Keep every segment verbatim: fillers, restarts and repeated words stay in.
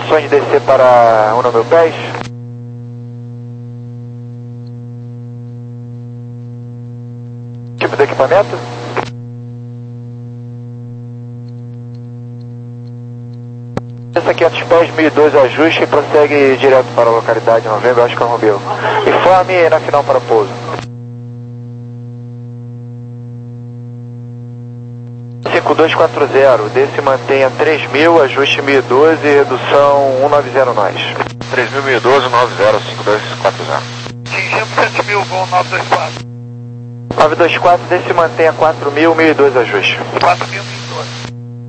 condições de descer para um mil pés? Tipo de equipamento? Essa quinhentos pés, mil e doze ajuste e prossegue direto para a localidade Novembro, Oscar Romeo. Informe na final para pouso. cinco dois quatro zero, desse mantenha três mil, ajuste mil e doze, redução cento e noventa nós. três mil, mil e doze, nove zero cinco dois quatro zero. Atingimos sete mil, voo nove dois quatro. nove dois quatro, desse mantenha quatro mil, mil e doze ajuste. quatro mil, mil e doze.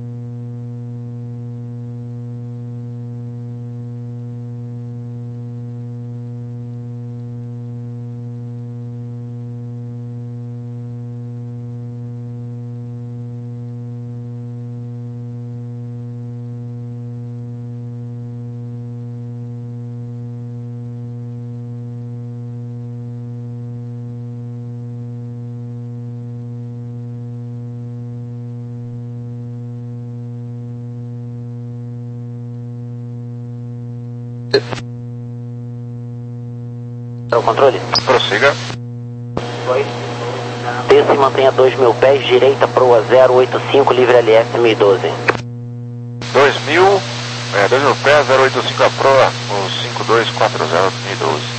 É o controle? Prossiga. Oi. Desce e mantenha dois mil pés, direita proa zero oito cinco, livre L S mil e doze. dois mil, é, dois mil pés, zero oito cinco a proa, o cinco dois quatro zero, mil e doze.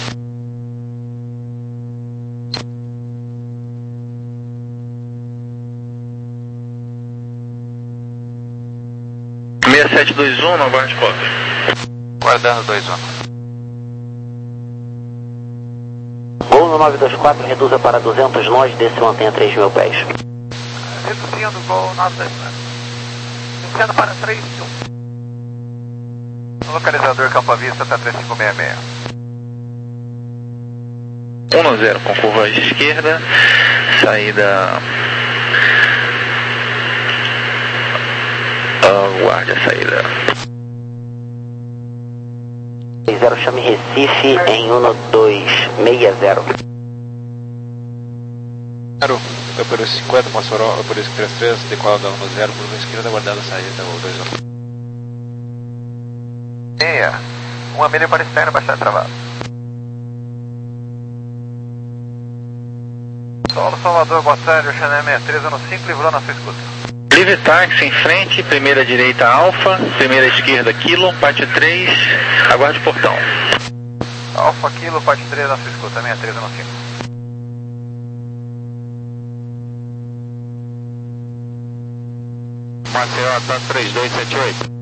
seis sete dois um, não aguarde foto. Guardando dois um. Gol no nove dois quatro, reduza para duzentos nós, desce e mantenha três mil pés. Reduzindo, gol nove dois quatro. Descendo para três mil. Localizador Campo à Vista, tá três cinco seis seis. um zero com curva à esquerda, saída... Aguarde a saída. seis zero, chame Recife em um dois seis zero. Zero, Opero cinquenta, Mossoró, Opero trinta e três, decola da um zero, curva esquerda, aguardando a saída, o dois um. Meia, uma milha para externo, baixar travado. Solo Salvador, boa tarde, o Chanel sessenta e três no cinco, livrou na sua escuta. Livre táxi em frente, primeira direita Alfa, primeira esquerda Kilo, parte três, aguarde o portão. Alfa Kilo, parte três na sua escuta, sessenta e três no cinco. Maceió, tá três dois sete oito.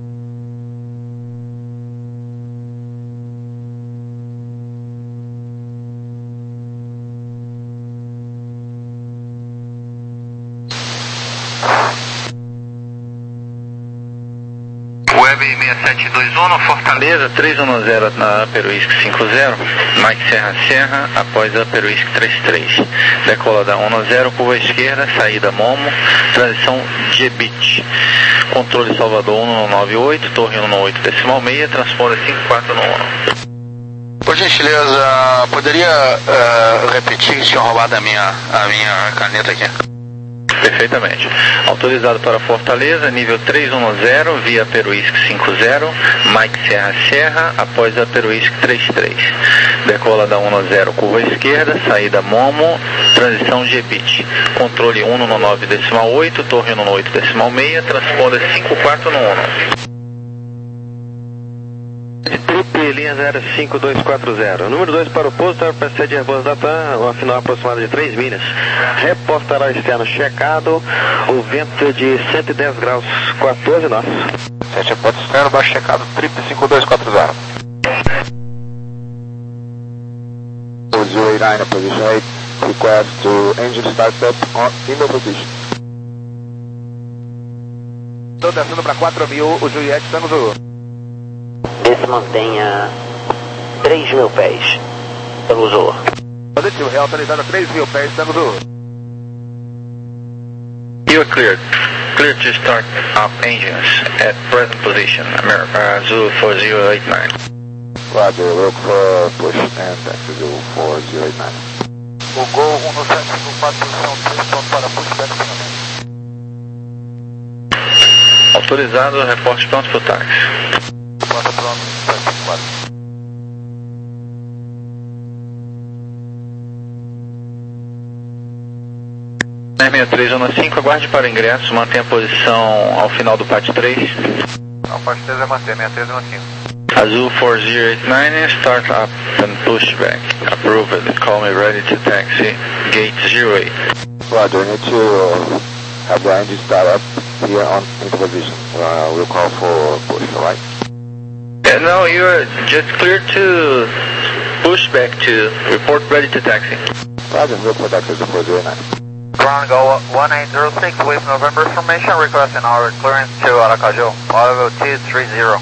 Web seis sete dois um, Fortaleza, três um zero na Peruísque cinco zero, Mike Serra Serra, após a Peruísque trinta e três. Decola da um zero, curva esquerda, saída Momo, transição G-Bit. Controle Salvador um nove oito, torre um oito decimal seis, transponder cinco quatro no um. Por gentileza, poderia uh, repetir que tinha roubado a minha, a minha caneta aqui? Perfeitamente. Autorizado para Fortaleza, nível três um zero, via Peruísque cinco zero, Mike Serra Serra, após a Peruísque trinta e três. Decola da um zero, curva esquerda, saída Momo, transição G-Bit. Controle um nove decimal oito, torre um oito decimal seis, transponder cinco quatro no um. Trip, linha zero cinco dois quatro zero. Número dois para o posto, procede Airbus Data, uma final aproximada de três milhas. Repostará externo checado, o vento de cento e dez graus, quatorze nós. sete reporte externo, baixo checado, Trip cinco dois quatro zero. zero eight nine, position eight, request to engine startup on in the position. Estou descendo para quatro mil, o Juliette está no Zulu. Desce mantenha três mil pés pelo Zulu. Positivo, reautorizado a três mil pés, está no Zulu. You are cleared. Clear to start up engines at present position, America Zulu four zero eight nine. Roger, look for push and taxi Zulu four zero eight nine. O Gol um no sete cinco quatro, posição três, pronto para pushback finalmente. Autorizado, reporte pronto para o táxi. reporta para o sete cinco quatro. seis três um cinco, aguarde para o ingresso, mantenha a posição ao final do P A T três. Não, P A T três vai manter, seis três um cinco. Azul four zero eight nine, start up and push back. Approved, call me ready to taxi, gate zero eight. Roger, we need to have the engine start up here on into position. Uh, we'll call for push, alright? Yeah, no, you're just clear to push back to report ready to taxi. Roger, we'll put that to the four zero eight nine. Ground go one eight zero six with November information requesting our clearance to Aracaju, level two three zero.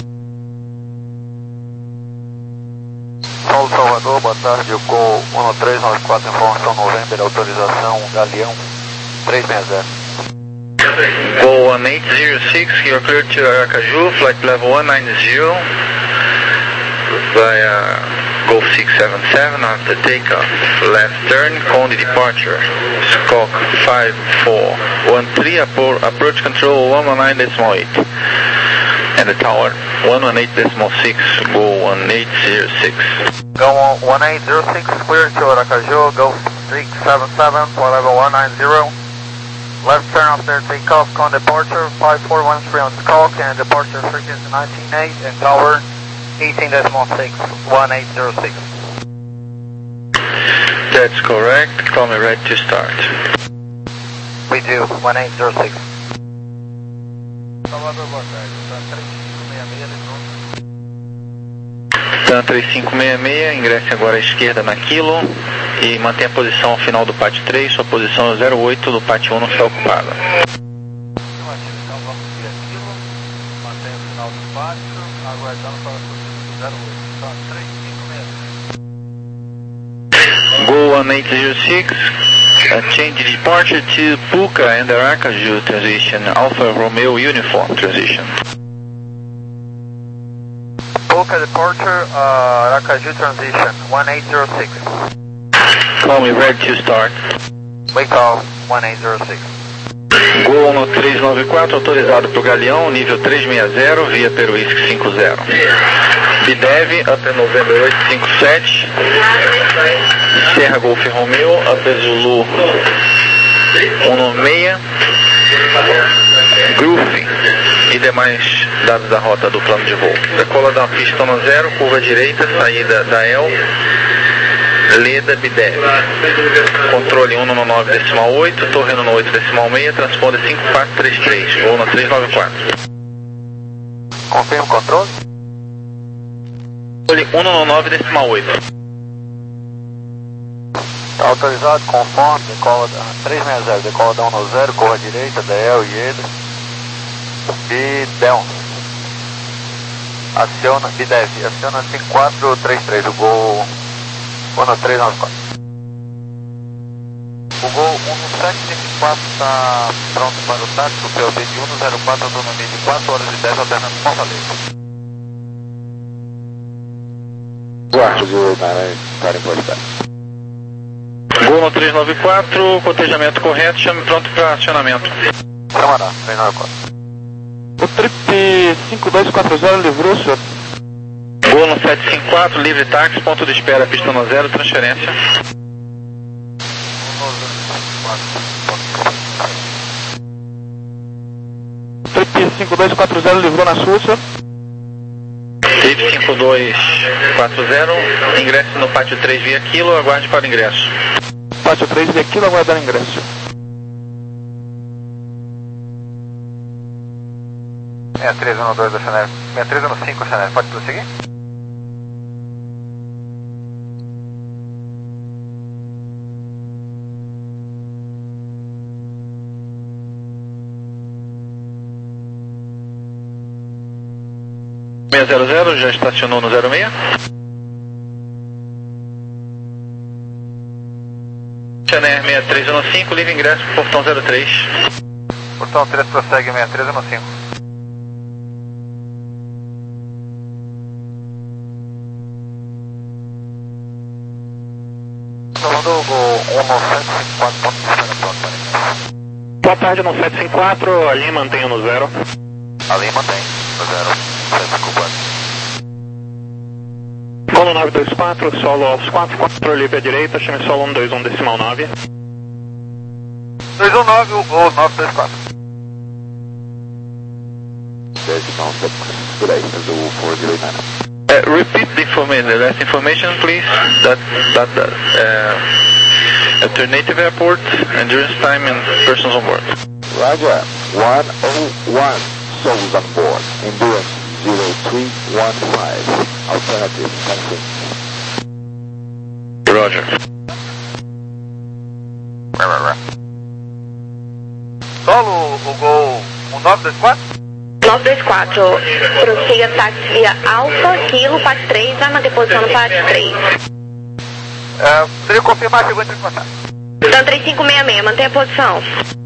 Paulo Salvador, boa tarde, Gol um três nove quatro, informação November, autorização Galeão três seis zero. Go one eight zero six, you're clear to Aracaju, flight level one nine zero, via Golf six seven seven after takeoff, left turn, Conde departure, Squawk five four one three, approach control one one nine decimal eight, and the tower one one eight decimal six, go one eight zero six. Go one eight zero six, clear to Aracaju, Golf six seven seven, flight level one nine zero, left turn after takeoff, Conde departure five four one three on Squawk, and departure frequency nineteen eight, and tower eighteen decimal six, one eight zero six. That's correct. Call me ready to start. We do, one eight zero six. Salvador, boa tarde. TAM três cinco seis seis, ingresse agora à esquerda na Kilo e mantenha a posição ao final do P A T três, sua posição é zero oito do P A T um não está ocupada. Então vamos vir aqui, mantenha o final do pátio, aguardando para a posição zero oito. Então três cinco seis. Go one eight zero six, uh, change departure to Puka and Aracaju transition, Alpha Romeo uniform transition. Puka departure, uh, Aracaju transition, one eight zero six. Call me ready to start. We call one eight zero six. Gol no três nove quatro, autorizado para o Galeão, nível três seis zero, via Peruísque cinco zero. Bidev, up November oito cinco sete, Serra Golf Romeo, up Zulu um nove seis, Groove e demais dados da rota do plano de voo. Decola da pista no zero, curva direita, saída da E L, Leda Bidev. Controle um no nove decimal oito, torre no oito decimal seis, transponder cinco quatro três três, voo no três nove quatro. Confirma o controle? Controle um no nove decimal oito. Autorizado, conforme, decola da três seis zero, decola da um no zero, curva direita, da E L e ele. Bidel. Aciona, Bidev, aciona cinco quatro três três, o Gol um três nove quatro. O Gol um sete cinco quatro está pronto para o táxi, o P O B de um zero quatro, autonomia de quatro horas e dez, alternando Fortaleza. four zero eight nine, starting for start. Gol no três nove quatro, cotejamento correto, chame pronto para acionamento. Camará, três nove quatro. O trip cinco dois quatro zero livrou, senhor? Gol no sete cinco quatro, livre táxi, ponto de espera, pista no zero, transferência. Trip cinco dois quatro zero livrou na sua, senhor? Trip cinco dois quatro zero, ingresso no pátio três via Kilo, aguarde para o ingresso. Pátio três via Kilo, aguardar ingresso. seis três um dois da Chanel, seis três um cinco Chanel, pode prosseguir? seis zero zero, já estacionou no zero seis. Chanel seis três um cinco, livre ingresso para o portão zero três. Portão três prossegue seis três um cinco. Salvador, Gol um sete cinco quatro, ponto de espera pronto para ingresso. Boa tarde, no sete cinco quatro, a linha mantém no zero. A linha mantém no zero. sete cinco quatro. Gol nove dois quatro, solo aos quatro, quatro livre à direita, chame solo um dois um decimal nove. dois um nove, o Gol nove dois quatro. Decimal six, good eight, Zulu four zero nine. Uh, repeat the, informa the last information, please. That that, that uh, alternative airport, endurance time, and persons on board. Roger, one oh one souls on board, endurance zero three one five, alternative, something. Roger. Solo o Gol um nove dois quatro? nove dois quatro, prossiga táxi via Alfa, Kilo, P A T três, vai manter posição no P A T três. É, seria confirmar, chegou entre em contato. Então três cinco seis seis, mantenha a posição.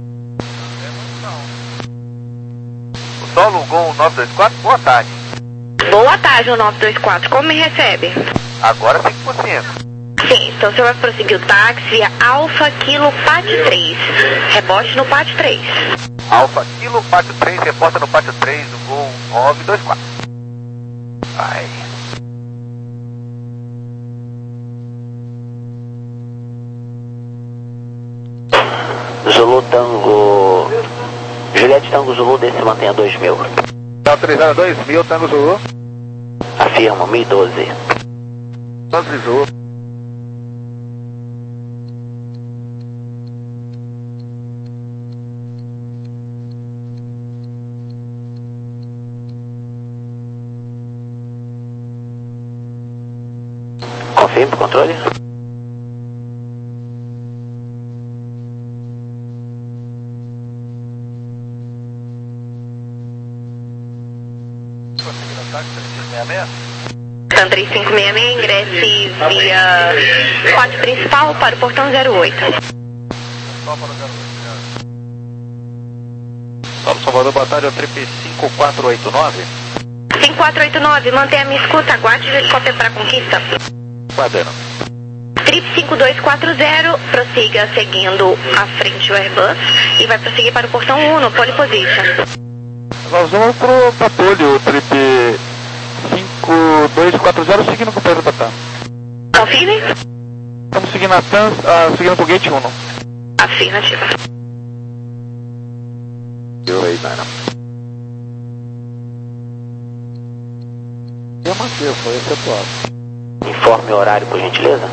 O Solo o Gol nove dois quatro, boa tarde. Boa tarde, o nove dois quatro, como me recebe? Agora cinco por cento. Sim, então você vai prosseguir o táxi via Alfa, Kilo, P A T três, rebote no P A T três. Alfa Kilo, P A T três, reporta no P A T três, o Gol nove dois quatro. Vai. Zulu Tango... Juliette Tango Zulu, desse mantenha dois mil. Tá autorizado dois mil, Tango Zulu. Afirma, mil e doze. doze Zulu. Confirme pro controle. Conseguindo o táxi, três cinco seis seis? Então três cinco seis seis, ingresse via quatro principal para o portão zero oito. Só para o zero oito. Solo Salvador, boa tarde, é o trip cinco quatro oito nove. cinco quatro oito nove, mantenha a minha escuta, aguarde o helicóptero para a conquista. Guardando. Trip cinco dois quatro zero, prossiga seguindo à frente o Airbus e vai prosseguir para o portão um no pole position. Nós vamos pro patrulho, trip cinco dois quatro zero, seguindo com o Pedro Tatá. Confirme? Estamos seguindo a T A N S, uh, seguindo pro gate um. Afirmativa. zero eight nine. Eu mantive, foi efetuado. Informe o horário, por gentileza.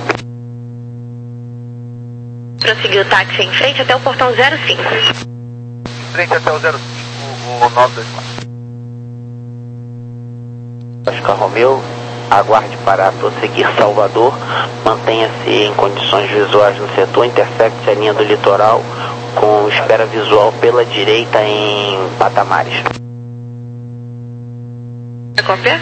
Prosseguir o táxi em frente até o portão zero cinco. Em frente até o zero cinco, o nove dois quatro. Oscar Romeu, aguarde para prosseguir Salvador, mantenha-se em condições visuais no setor, intersecte a linha do litoral com espera visual pela direita em patamares. Cópia?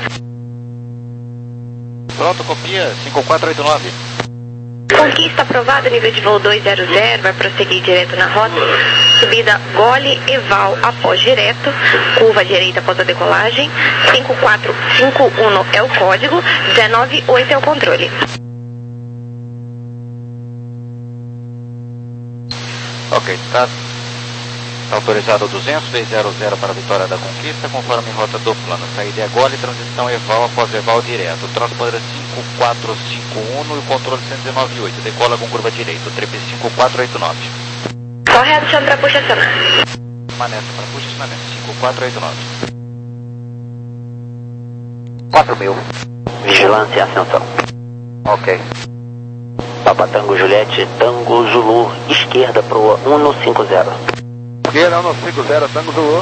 Pronto, copia cinco quatro oito nove. Conquista aprovado, nível de voo dois zero zero, vai prosseguir direto na rota, subida Gole Eval após direto, curva direita após a decolagem, cinco quatro cinco um é o código, dezenove oito é o controle. Ok, está autorizado duzentos, dois zero zero para a Vitória da Conquista, conforme rota do plano. Saída é Gole, transição Eval após Eval direto. Transponder cinco quatro cinco um e o controle cento e dezenove oito. Decola com curva direita, trip cinco quatro oito nove. Correto, chama para puxa acionar. Maneta para puxa acionamento, cinco quatro oito nove. quatro mil. Vigilância e ascensão. Ok. Papa Tango Juliette, Tango Zulu, esquerda proa um cinco zero. Esquerda um cinco zero, Tango Zulu.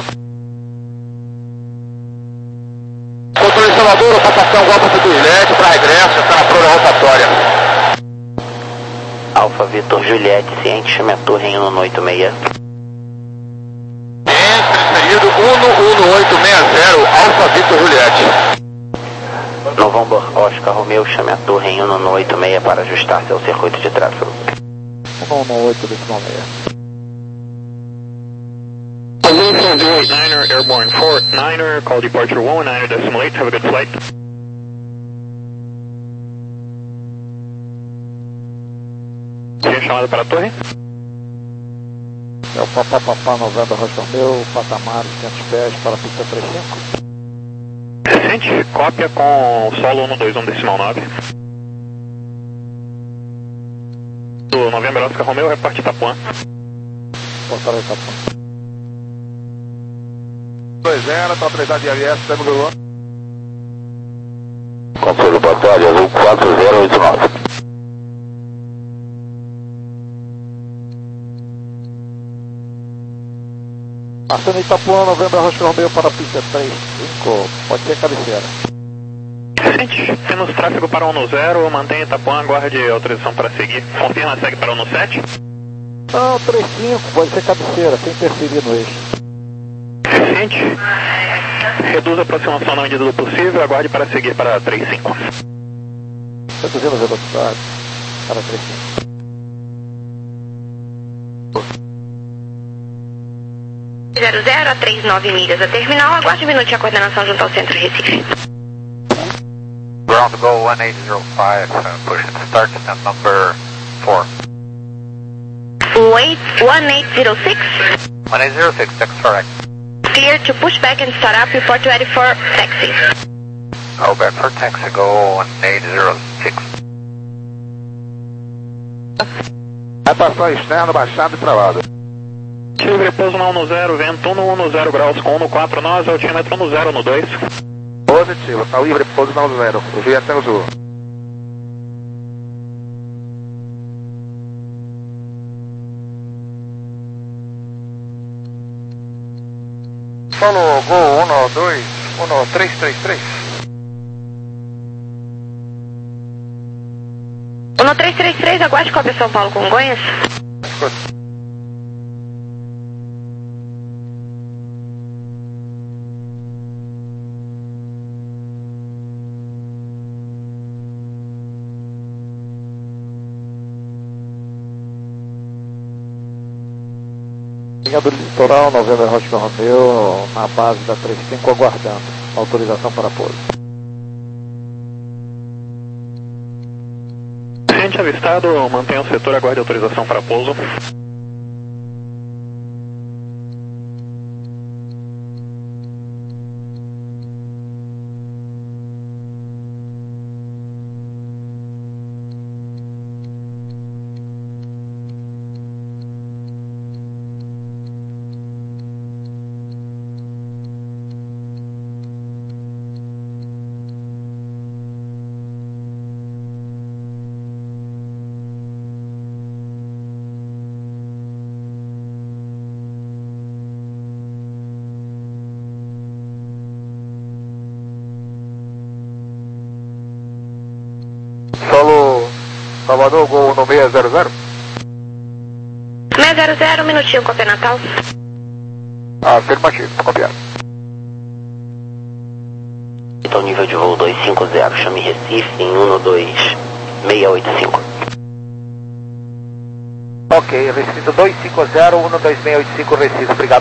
Controle Salvador, rotação Alfa Vitor Juliette para regresso, está na proa rotatória. Alfa Vitor Juliette, ciente, chame a torre em um um oito seis. Transferido um um oito seis zero, Alfa Vitor Juliette. November Oscar Romeu, chame a torre em um um oito seis para ajustar seu circuito de tráfego. um um oito decimal seis. zero eight niner, airborne four niner, call departure one niner decimal eight, have a good flight. Tinha chamada para a torre? É o Papá Papá Novembro Rocha Romeu, patamar quinhentos pés para a pista trinta e cinco. Gente, cópia com solo um dois um decimal nove. Do Novembro Oscar Romeo, reporte Itapuã. Portal Itapuã. dois zero, tá autorizado de I S, temos Google. Conselho Batalha, azul quatro zero oito nove. Passando Itapuã, Novembro Oscar Romeo para a pista três cinco, pode ser cabeceira. Gente, temos tráfego para um zero, mantenha Itapuã, aguarde autorização para seguir. Confirma, segue para um sete. Não, três cinco, pode ser cabeceira, sem interferir no eixo. Gente, reduz a aproximação na medida do possível, aguarde para seguir para três cinco. Reduzindo a velocidade para três cinco. zero zero a trinta e nove milhas a terminal, aguarde um minuto de coordenação junto ao centro Recife. Ground go one eight zero five, uh, push it to start at number four. one eight zero six. one eight zero six, that's correct. Clear to push back and start up, report ready for taxi. Go back for taxi, go one eight zero six. Vai passar externo, baixado e travado. Livre pouso na um zero, vento um no zero graus com um quatro nós, altímetro um zero no dois. Positivo, tá livre pouso na um zero, o vento é o sul. Solo Go um dois um três três três. um três três três, aguarde cópia São Paulo Congonhas. Escuta. Linha do litoral, Novembro Oscar Romeo, na base da três cinco, aguardando autorização para pouso. Gente avistado, mantenha o setor, aguarde autorização para pouso. Solo Salvador, Gol no seis zero zero. seis zero zero, um minutinho, cópia Natal. Afirmativo, copiado. Então nível de voo dois cinco zero, chame Recife em um dois seis oito cinco. Ok, Recife dois cinco zero, um dois seis oito cinco, Recife, obrigado.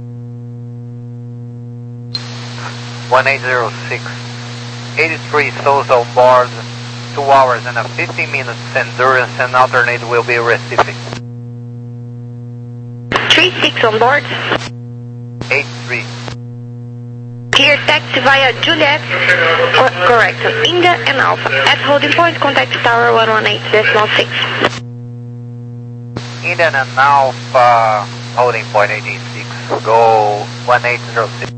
one eight zero six, eighty-three souls on board, two hours and a fifteen minutes endurance and alternate will be Recife. three six on board. eight three. Clear taxi via Juliet, co correct, India and Alpha. At holding point, contact tower one one eight decimal six. Indian and Alpha, holding point eighteen six, go one eight zero six.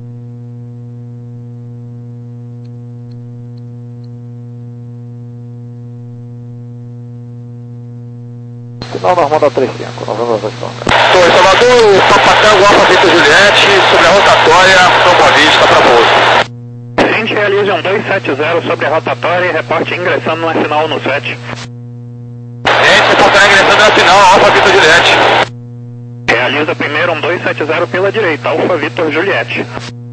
Final normal da três cinco, Novembro Oscar Romeo. Torre Salvador, Papacal, Alfa Victor Juliette, sobre a rotatória, São Boa Vista para pouso. Gente, realize um dois sete zero sobre a rotatória e reporte ingressando na final no sete. Gente, reportar ingressando na final, Alfa Victor Juliette. Realiza primeiro um dois sete zero pela direita, Alfa Victor Juliette.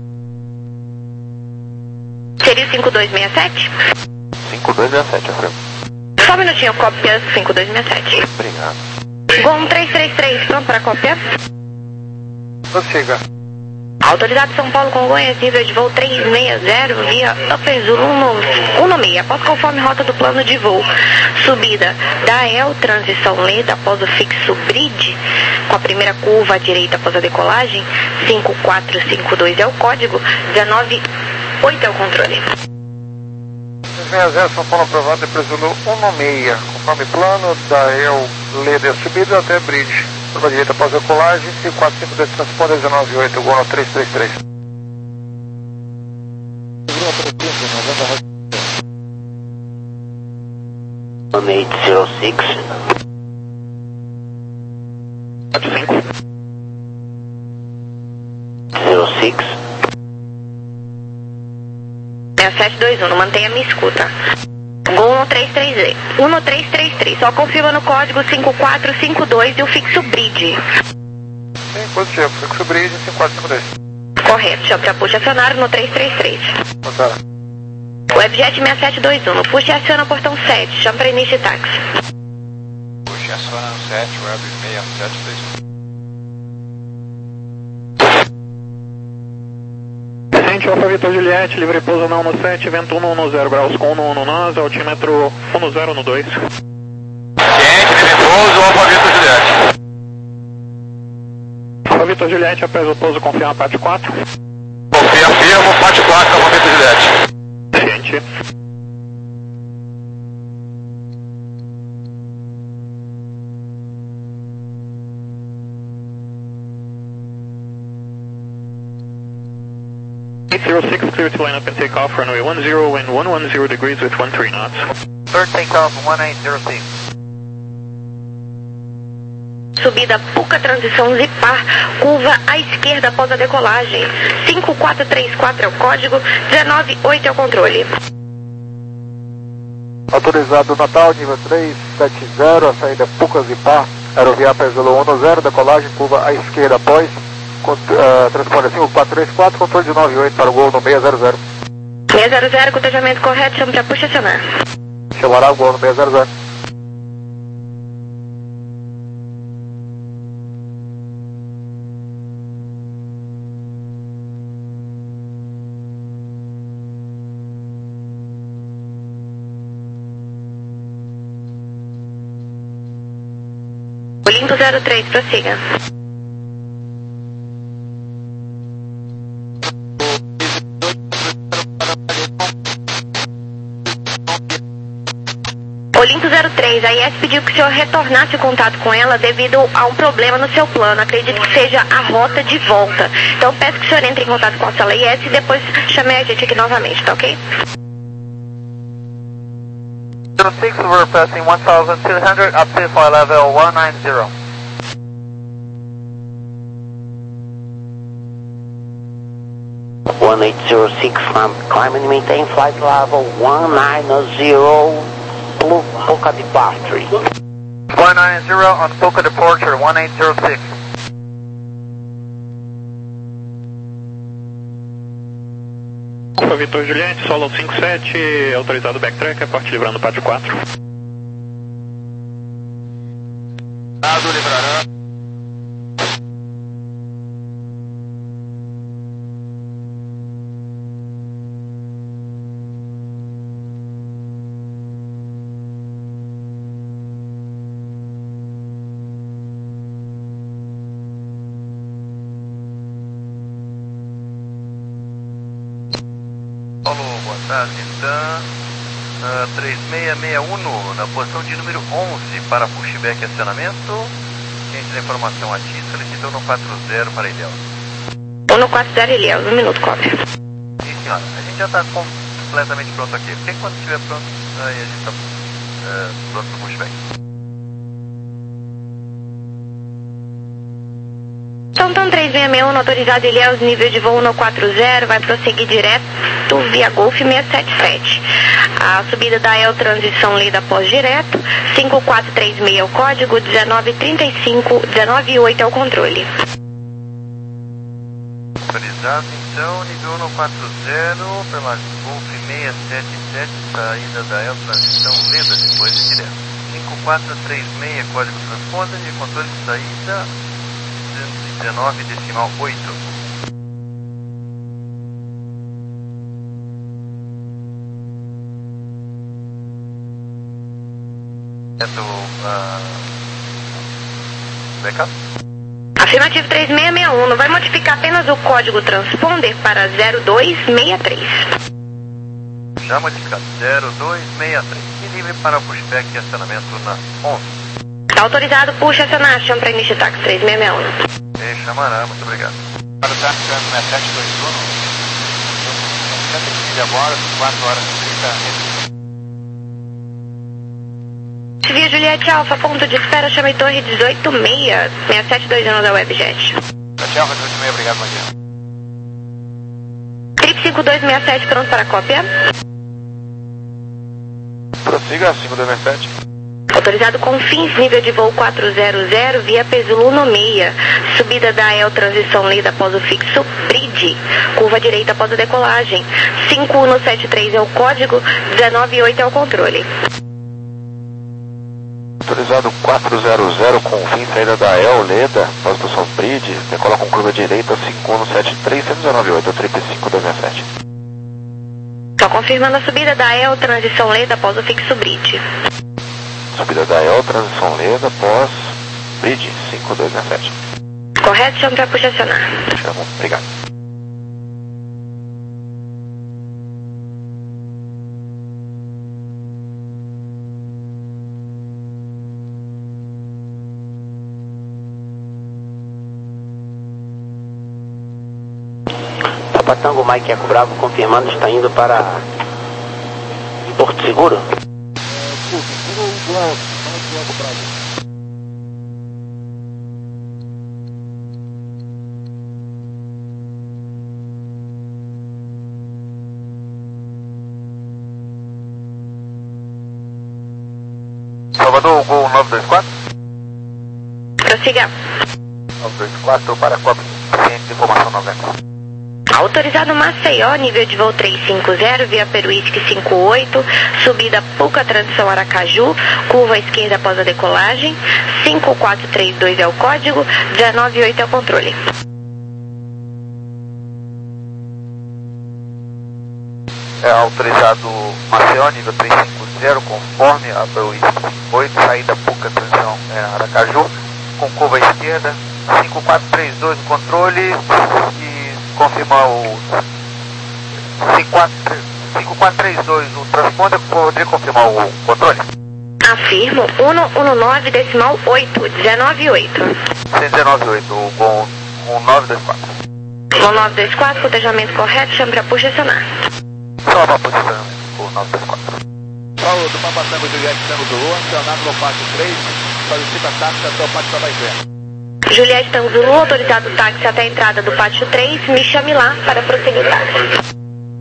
Seria cinco dois seis sete? cinco dois seis sete, Alfredo. Só um minutinho, cópia cinco dois seis sete. Obrigado. Gol um três três três, pronto para cópia? Prossiga. Autorizado São Paulo Congonhas, nível de voo três seis zero via Upper Zulu um seis, após conforme rota do plano de voo. Subida da E L, transição lenta após o fixo bridge, com a primeira curva à direita após a decolagem, cinco quatro cinco dois é o código, dezenove oito é o controle. seis seis zero, São Paulo aprovado, presumo um seis, conforme plano, da El Leder subida até Bridge. Curva direita após a colagem, cinco quatro cinco dois transponder dezenove oito, Gol no três três três. one eight zero six. zero six. seis sete dois um, mantenha a minha escuta. Gol no três três três. um no três três três, só confirma no código cinco quatro cinco dois e o fixo bridge. Sim, positivo, fixo bridge cinco quatro cinco dois. Correto, chame para push acionário no três três três. Botaram. Webjet seis sete dois um, no push aciona portão sete, chama para início de táxi. Puxa, aciona no sete, web seis sete dois um. Vicente, Alfa Vitor Juliette, livre pouso não no sete, vento um no zero graus com um no NASA, altímetro um no zero no dois. Ciente, livre pouso, Alfa Vitor Juliette. Alfa Vitor Juliette, após o pouso, confirma a parte quatro. Confia, firmo, parte quatro, Alfa Vitor Juliette. Ciente. eight zero six, clear to line up and take off, runway one zero, wind one one zero degrees with one three knots. Third takeoff, one eight zero six. Subida Puca, transição Zipar, curva à esquerda após a decolagem. cinco quatro três quatro é o código, dezenove oito é o controle. Autorizado Natal, nível três sete zero, a saída Puca Zipar, aerovia Perzolo um no zero, decolagem, curva à esquerda após, uh, transponder cinco quatro três quatro, controle de nove oito para o Gol no seis zero zero. seis zero zero, cotejamento correto, chama para push acionar. Chamará o Gol no seis zero zero. Olimpo zero três, prossiga. Olimpo zero três, a I S pediu que o senhor retornasse o contato com ela devido a um problema no seu plano. Acredito que seja a rota de volta. Então peço que o senhor entre em contato com a sala I S e depois chame a gente aqui novamente, tá ok? zero six, we're passing one thousand two hundred up to flight level one nine zero. one eight zero six, climb, climb and maintain flight level one nine zero, Blue Puca departure. one nine zero on Puca departure, one eight zero six. Alfa Vitor Juliette, solo cinco sete, autorizado backtrack, aporte livrando pátio quatro. Dado livrará. Boa tarde, então, uh, três seis seis um, na posição de número onze para pushback e acionamento. Ciente da informação a ti, solicita um quatro zero para Ilhéus. um no quatro zero Ilhéus, um minuto, cópia. Sim, senhora, a gente já está completamente pronto aqui. Porque quando estiver pronto, aí a gente está uh, pronto para o pushback. Então, então três seis seis um, autorizado Ilhéus, nível de voo um no quatro zero, vai prosseguir direto via Golf seis sete sete. A subida da El Transição lida após direto, cinco quatro três seis é o código, dezenove trinta e cinco, dezenove oito é o controle. Autorizado, então, nível um no quatro zero, pela Golf seis sete sete, saída da El Transição lida depois de direto. cinco quatro três seis, código transponder e controle de saída dezenove decimal oito. Uh, backup? Afirmativo três seis seis um, não vai modificar apenas o código transponder para zero dois seis três. Já modificado, zero dois seis três. E livre para pushback e acionamento na onze. Está autorizado, puxa acionar, chama para início de táxi três seis seis um. Deixa, Mará, muito obrigado. Para o táxi seis sete dois um, cento e quinze agora, quatro horas e trinta. Via Juliette Alfa, ponto de espera, chame Torre dezoito seis, seis sete dois um da Webjet. Juliette Alfa, dezoito seis, obrigado, Maria. Trip cinco dois seis sete, pronto para cópia. Prossiga, cinco dois seis sete. Autorizado com fins, nível de voo quatrocentos, via Pesul seis, subida da E L, transição lida após o fixo Bridge, curva direita após a decolagem. cinco um sete três é o código, dezenove oito é o controle. Autorizado quatrocentos com fim, saída da E L, Leda, pós-estação Bridge, decola com curva direita cinco um sete três, cento e dezenove oito, trip cinco dois seis sete. Só confirmando a subida da E L, transição Leda após o fixo Bridge. Subida da E L, transição Leda, pós Bridge cinco dois seis sete. Correto, chama para puxa acionar. Chamo, obrigado. Tango Mike Eco Bravo confirmando, está indo para Porto Seguro. Salvador, Gol nove dois quatro. Prossiga. nove dois quatro para a Copa, ciente de informação noventa. Autorizado Maceió, nível de voo trezentos e cinquenta, via Peruísque cinquenta e oito, subida Puca, transição Aracaju, curva à esquerda após a decolagem, cinco quatro três dois é o código, dezenove oito é o controle. É autorizado Maceió, nível trezentos e cinquenta, conforme a Peruísque cinquenta e oito, saída Puca, transição é, Aracaju, com curva à esquerda, cinco quatro três dois o controle e confirmar o cinco quatro três dois o transponder, poderia confirmar o controle? Afirmo, cento e dezenove decimal oito, dezenove oito. cento e dezenove oito, o Gol nove dois quatro. Gol nove dois quatro, cotejamento correto, chame para puxa acionar. Só para posicionamento, o nove dois quatro. Paulo do Papa Tango Juliette Tango Zulu, acionado no pátio três, solicita táxi até o pátio da Baixé. Juliette Tango Zulu, autorizado táxi até a entrada do pátio três, me chame lá para prosseguir o táxi.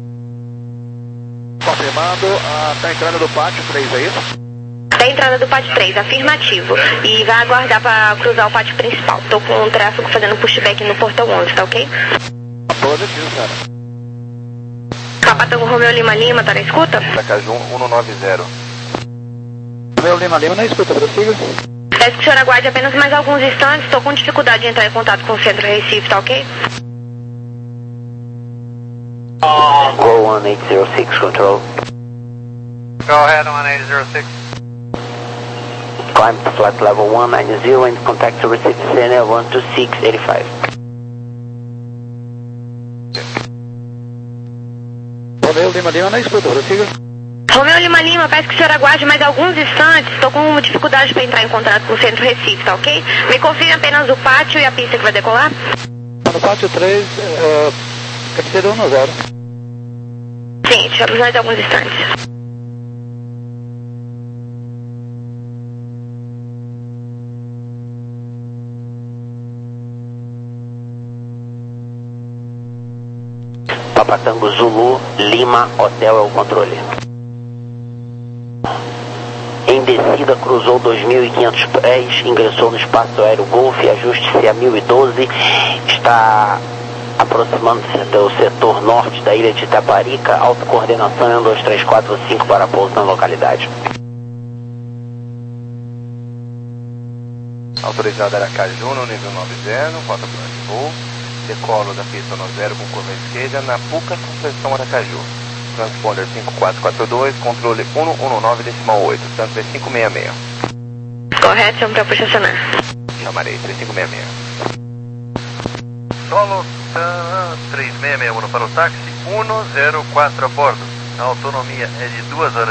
Confirmando, até a entrada do pátio três, é isso? Até a entrada do pátio três, afirmativo. E vai aguardar para cruzar o pátio principal. Estou com o tráfego fazendo pushback no portão onze, tá ok? Positivo, cara. Papa Tango Romeu Lima Lima, tá na escuta? Aracaju cento e noventa. Romeu Lima Lima na escuta, prossiga. Peço que o senhor aguarde apenas mais alguns instantes. Estou com dificuldade de entrar em contato com o centro Recife, tá ok? Go one eight zero six, control. Go ahead, one eight zero six. Climb to flight level one nine zero and contact to Recife C N L one two six eight five. Romeu Lima Lima na escuta, prossiga. Romeu Lima Lima, peço que o senhor aguarde mais alguns instantes. Estou com dificuldade para entrar em contato com o centro Recife, tá ok? Me confirme apenas o pátio e a pista que vai decolar. No pátio três, é, cabeceira um zero. Sim, deixamos mais alguns instantes. Papa Tango Zulu, Lima, Hotel é o controle. Em descida, cruzou dois mil e quinhentos pés, ingressou no espaço aéreo Golf, ajuste-se a mil e doze, está aproximando-se do setor norte da ilha de Itaparica, autocoordenação em um dois três quatro cinco para pouso na localidade. Autorizado Aracaju no nível noventa, rota plano de voo, decolo da pista noventa com curva esquerda na Puca, concessão Aracaju. Transponder cinco quatro quatro dois, controle cento e dezenove decimal oito, Santos cinco seis seis. Correto, chama para puxa acionar. Chamarei três cinco seis seis. solo, tá, três seis seis um para o táxi, um zero quatro a bordo. A autonomia é de duas horas